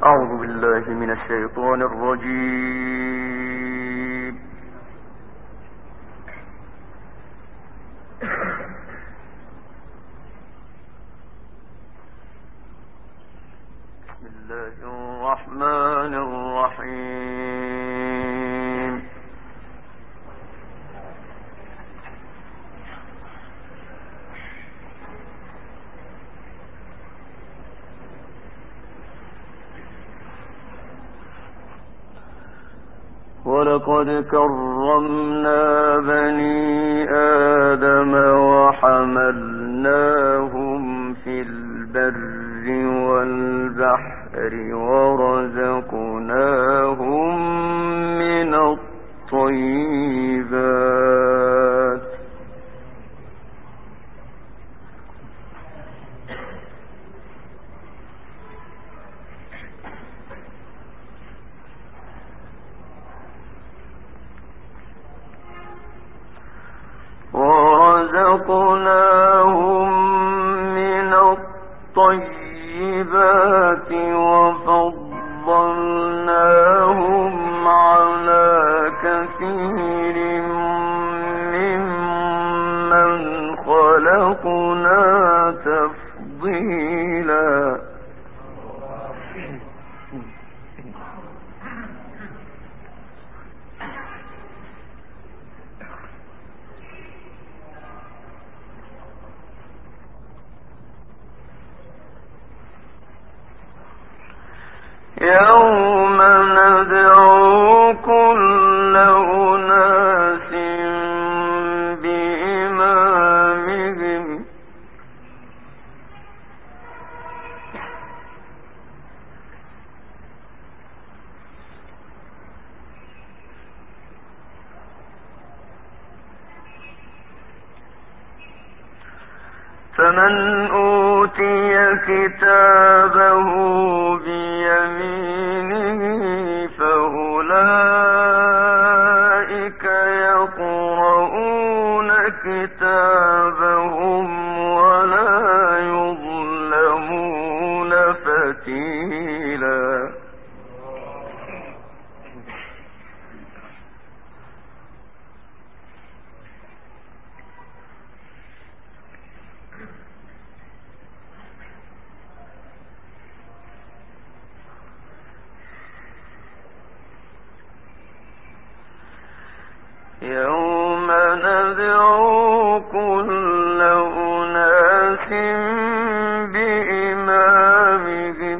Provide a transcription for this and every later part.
أعوذ بالله من الشيطان الرجيم. بسم الله الرحمن الرحيم. ولقد كرمنا بني آدم وحملناهم في البر والبحر ورزقناهم من الطيبات وفضلناهم على كثير ممن خلقنا تفضيلا. يوم ندعو كل أناس بإمامهم فمن أوتي كتابه بيمينه فأولئك يقرؤون كتابهم ولا يظلمون فتيلا. يوم ندعو كل أناس بإمامهم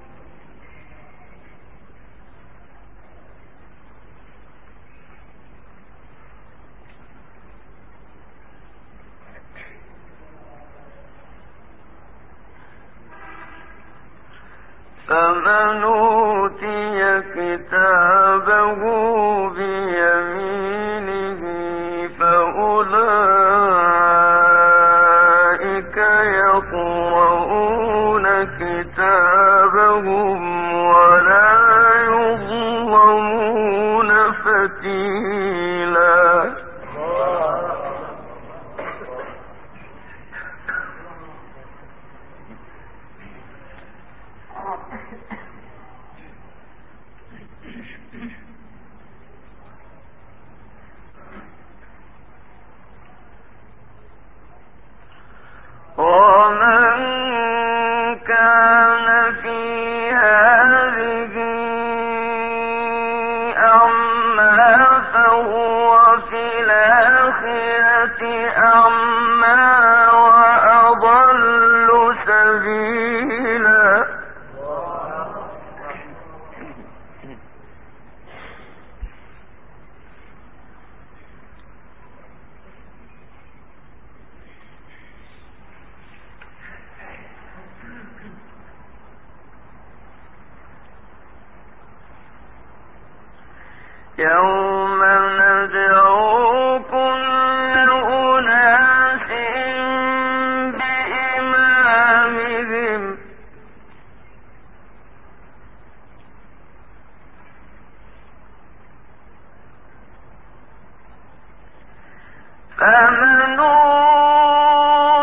فمن أوتي كتابه بيمينه فأولئك يقرؤون كتابهم ولا يظلمون فتيلا. ومن كان في هذه أعمى فهو في الآخرة أعمى وأضل سبيلا. يوم ندعو كل أناس بإمامهم فمن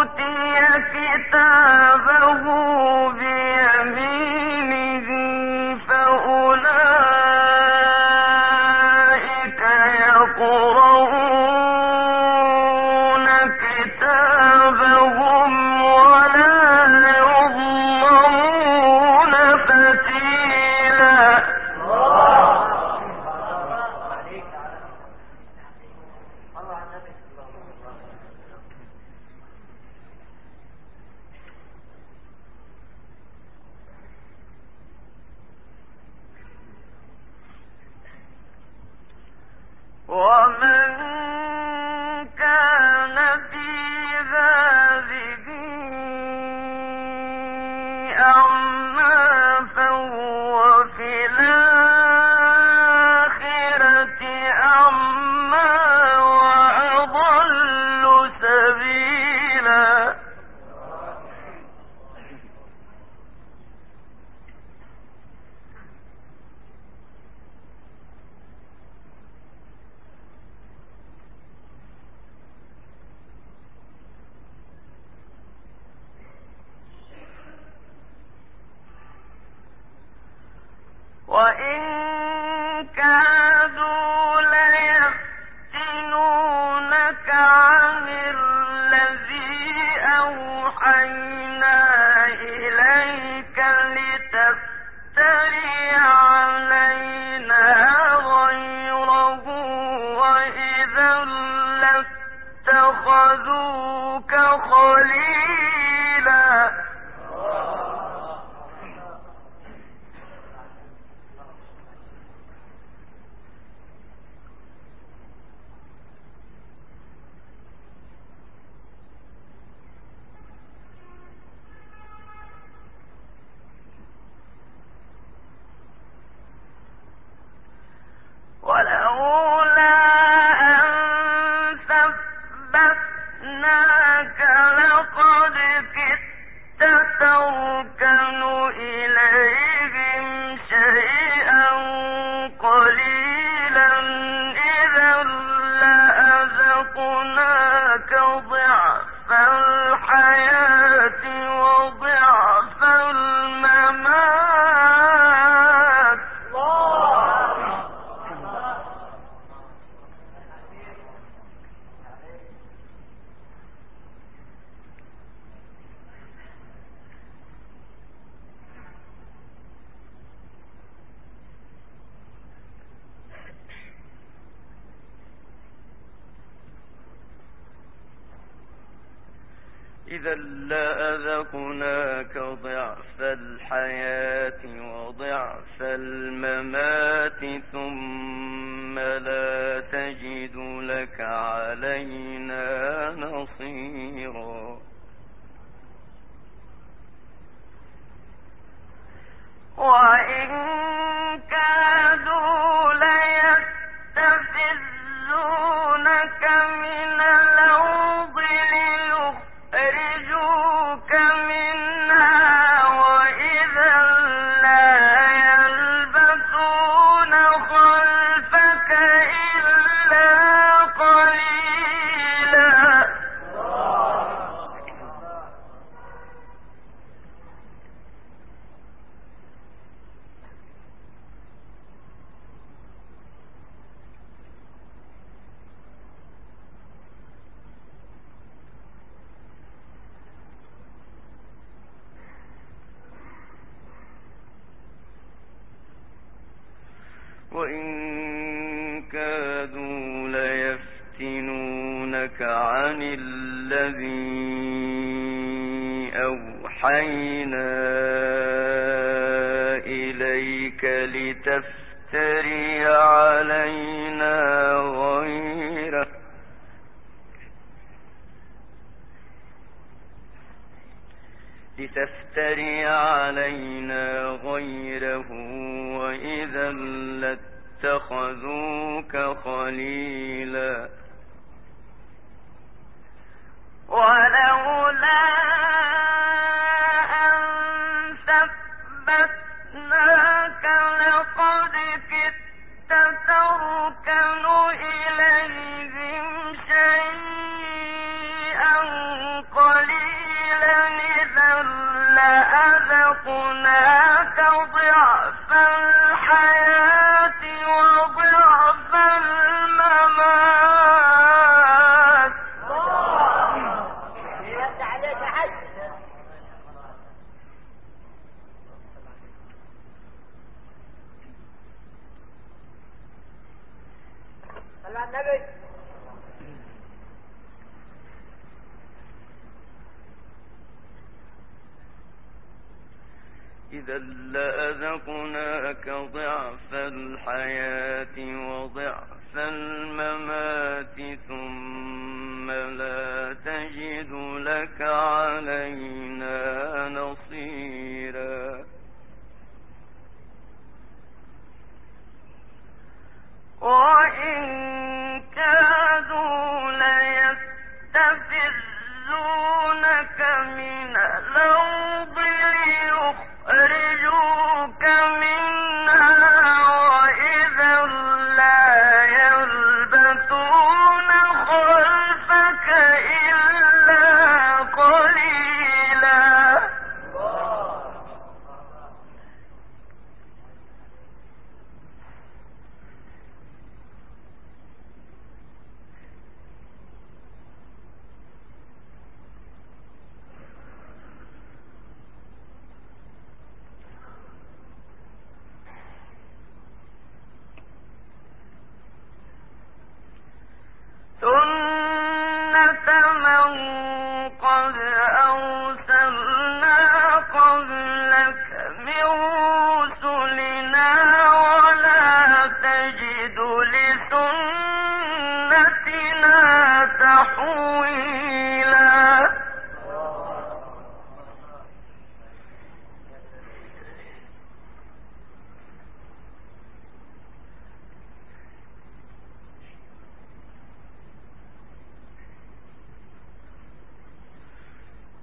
أوتي كتابه بيمينه وإن كادوا ليفتنونك عن الذي أوحينا إليك لتفتري علينا غيره وإذا لاتخذوك خليلا. ولولا أن ثبتناك لقد كدت تركن إليهم شيئا قليلا إذا لأذقناك ضعف الحياة وضعف الممات. إذا لأذقناك ضعف الحياة وضعف الممات ثم لا تجد لك علينا نصيرا. وإن كادوا ليستفزونك من الأرض ليخرجوك منها وإذا لا يلبثون خلفك إلا قليلا. وإن كادوا ليفتنونك عن الذي أوحينا إليك لتفتري علينا غيره وإذا لاتخذوك خليلا. ولولا أن ثبتناك لقد كدت تركن إليهم شيئا قليلا إذا لأذقناك ضعف الحياة وضعف الممات. إذا لأذقناك ضعف الحياة وضعف الممات ثم لا تجد لك علينا نصيرا. وإن كادوا ليستفزونك من الأرض ليخرجوك منها وإذا لا يلبثون خلفك إلا قليلا.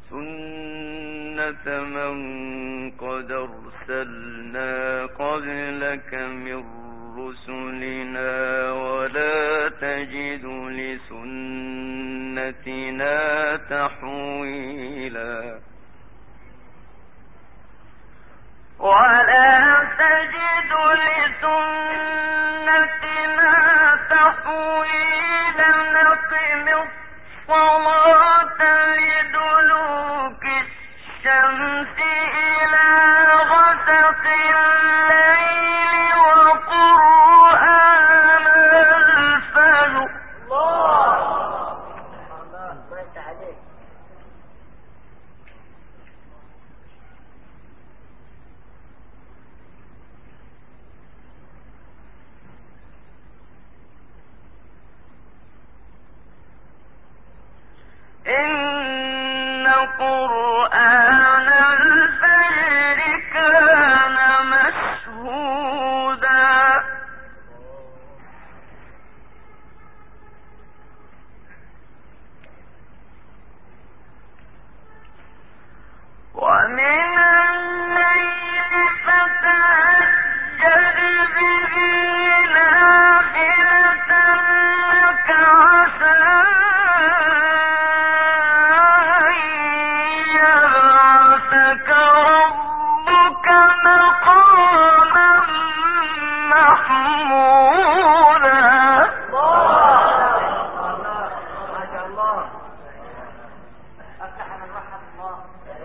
سنة من قد أرسلنا قبلك من رسلنا ولا تجد لسنتنا تحويلا ولا تجد لسنتنا تحويلا نقم الصلاة لدلوك الشمس إلى غسق الليل وقرآن الفجر إن قرآن الفجر كان مشهودا ومن الليل فتهجد به نافلة لك عسى ربك مقاما محمودا ما شاء الله أفتح من رحم الله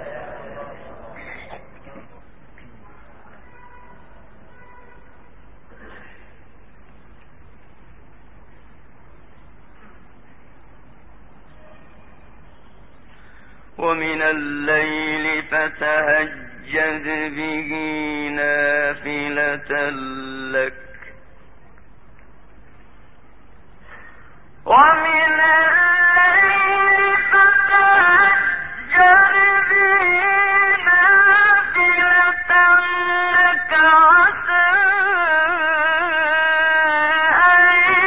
ومن الليل فتهجد به نافلة لك ومن الليل فتهجد به نافلة لك عسى أن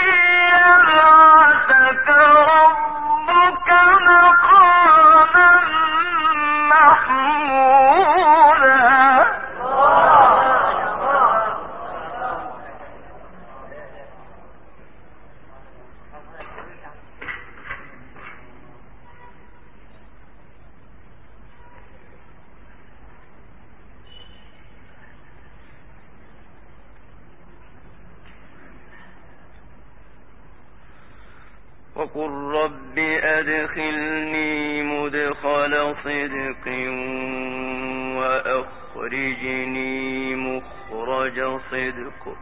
يبعثك ربك مقاما محمودا وقل رب أدخلني مدخل صدق وأخرجني مخرج صدق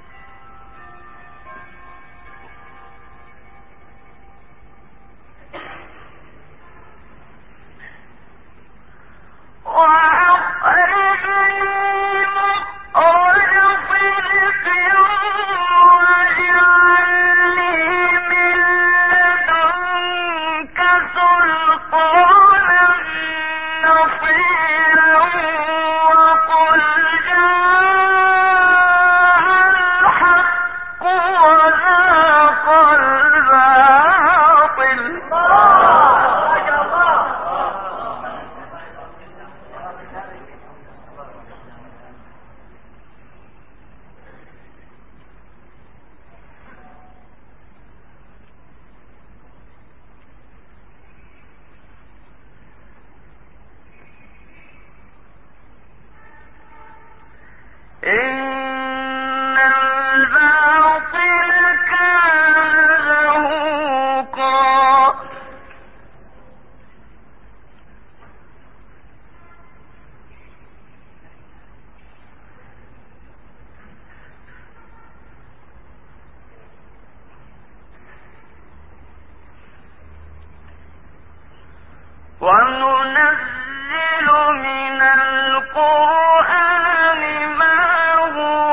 وننزل من القرآن ما هو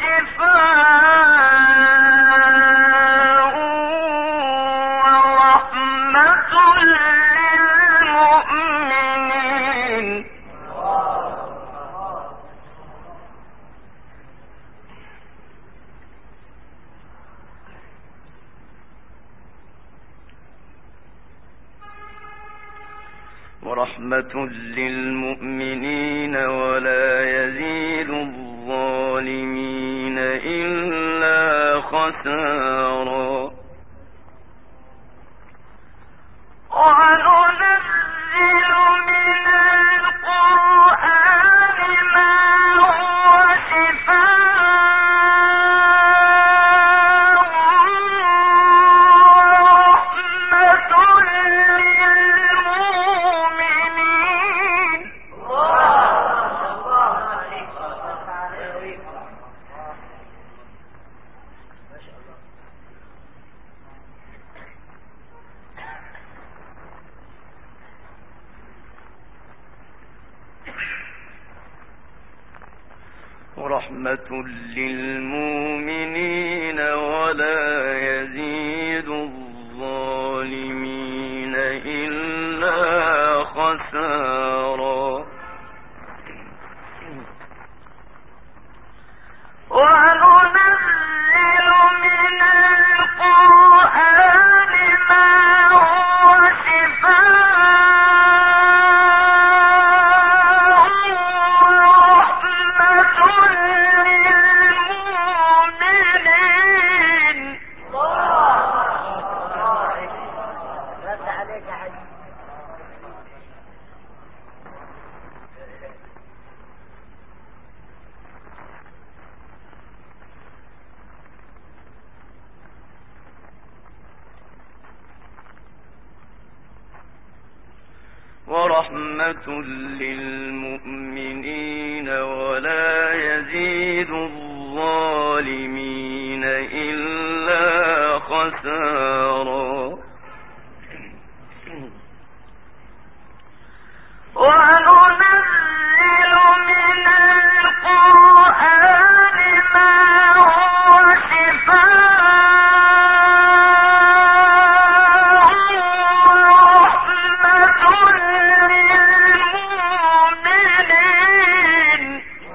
شفاء ورحمة للمؤمنين ورحمة ورحمة للمؤمنين ولا يزيد الظالمين إلا خسارا. وننزل من القرآن ما هو شفاء ورحمة للمؤمنين. ورحمة للمؤمنين ولا يزيد الظالمين إلا خسارا. وننزل من القرآن ما هو شفاء ورحمة للمؤمنين. رد عليك يا حاج. ورحمة للمؤمنين ولا يزيد الظالمين إلا خسارا. وننزل من القرآن ما هو شفاء ورحمة للمؤمنين.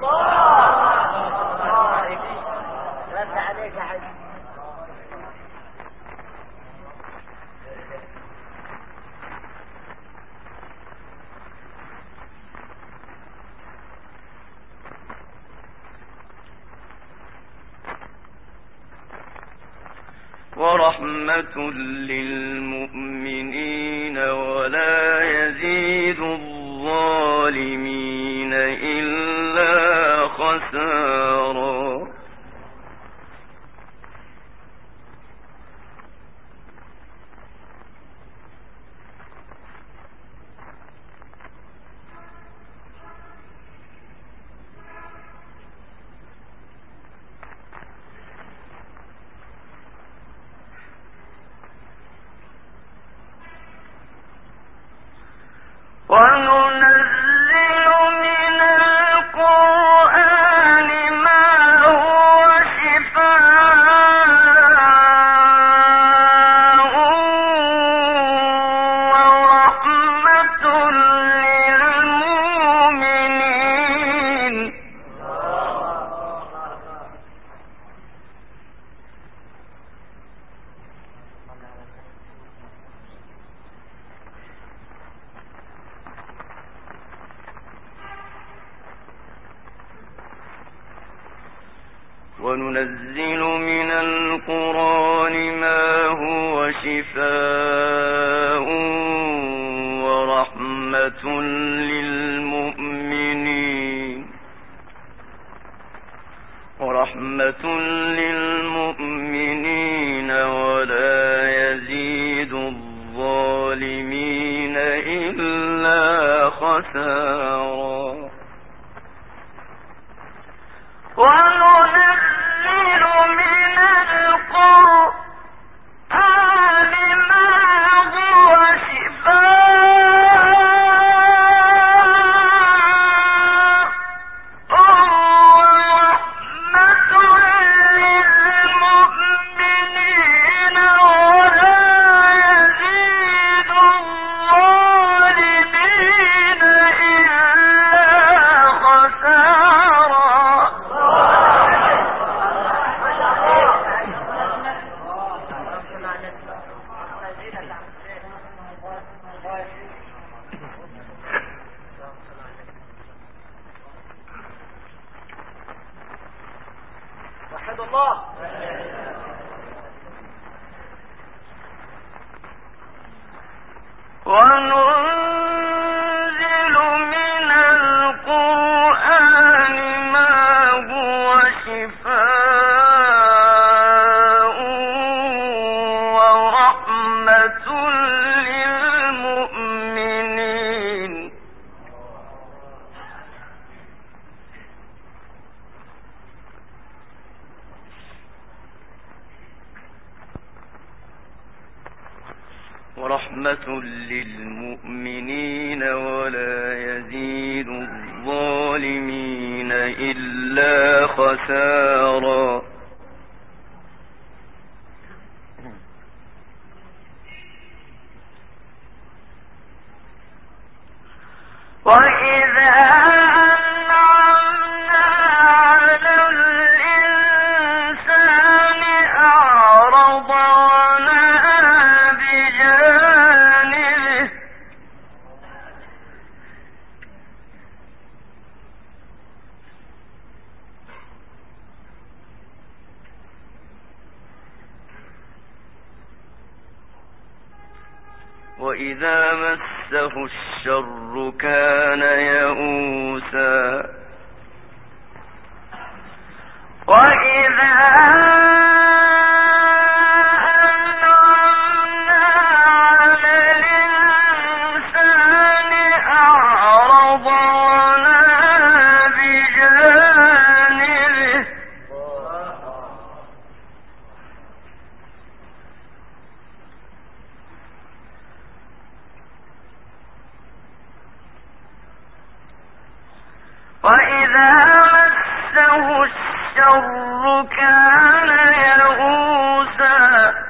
رد عليك يا حاج. ورحمة للمؤمنين ولا يزيد الظالمين إلا خسارا. وننزل من القرآن ما هو شفاء ورحمة للمؤمنين. وننزل من القرآن ما هو شفاء ورحمة للمؤمنين ولا يزيد الظالمين إلا خسارا. وننزل من القرآن ما هو شفاء ورحمة للمؤمنين ولا يزيد الظالمين إلا الله. وننزل من القرآن ما هو شفاء ورحمة للمؤمنين. ورحمة للمؤمنين ولا يزيد الظالمين إلا خسارا. وإذا أنعمنا على الإنسان أعرض ونأى بجانبه وإذا مسه الشر كان يئوسا. وإذا أنعمنا على الإنسان أعرض ونأى بجانبه وإذا مسه الشر كان يئوسا.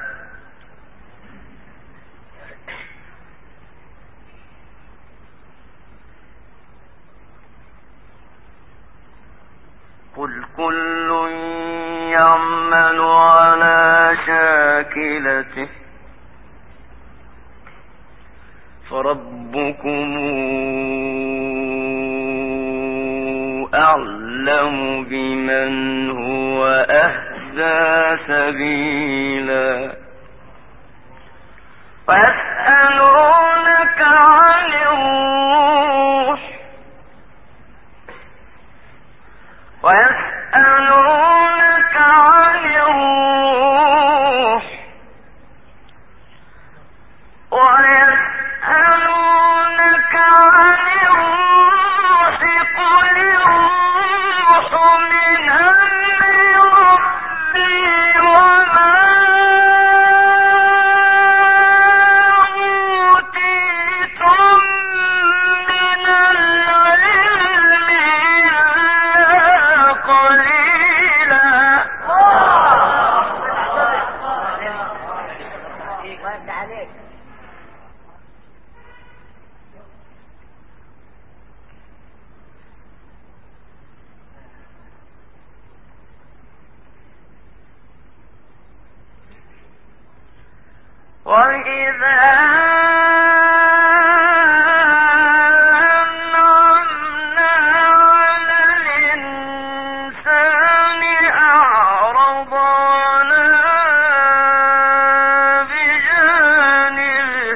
قل كل يعمل على شاكلته فربكم أعلم بمن هو أهدى سبيلا. ويسألونك عن الروح ويسألونك عن الروح ويسألونك عن الروح قل الروح من أمر ربي وما أوتيتم من العلم إلا قليلا. وانت عليك. وإذا أنعمنا على الإنسان أعرض ونأى بجانبه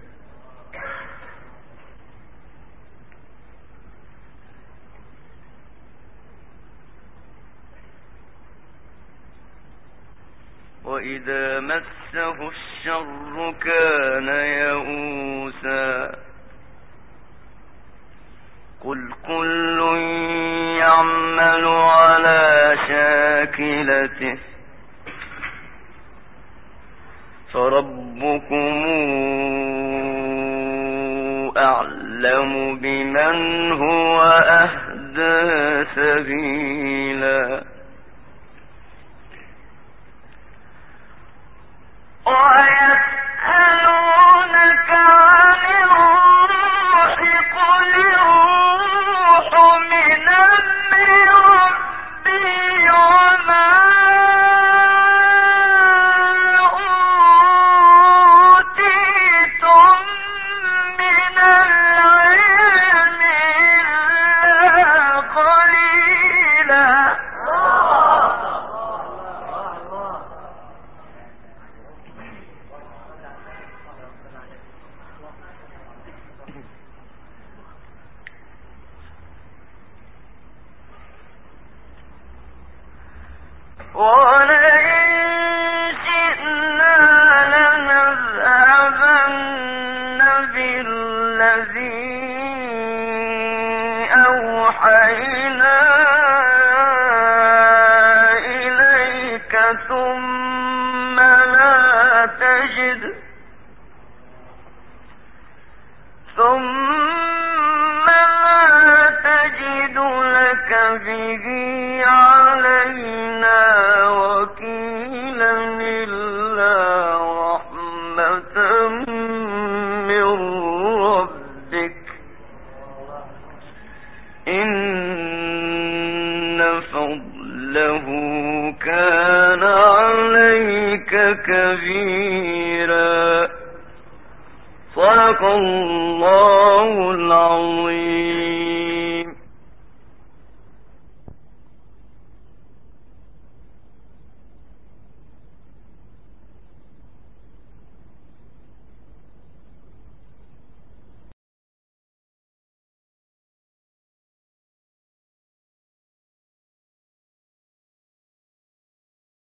وإذا مسه الشر كان يئوسا. قل كل يعمل على شاكلته فربكم أعلم بمن هو أهدى سبيلا. ويسألونك عن الروح قل الروح من أمر ربي وما أوتيتم من العلم إلا قليلا. ولئن شئنا لنذهبن بالذي أوحينا إليك ثم لا تجد لك به علينا وكيلا إلا رحمة من ربك إن فضله كان عليك كبيرا. صدق الله العظيم.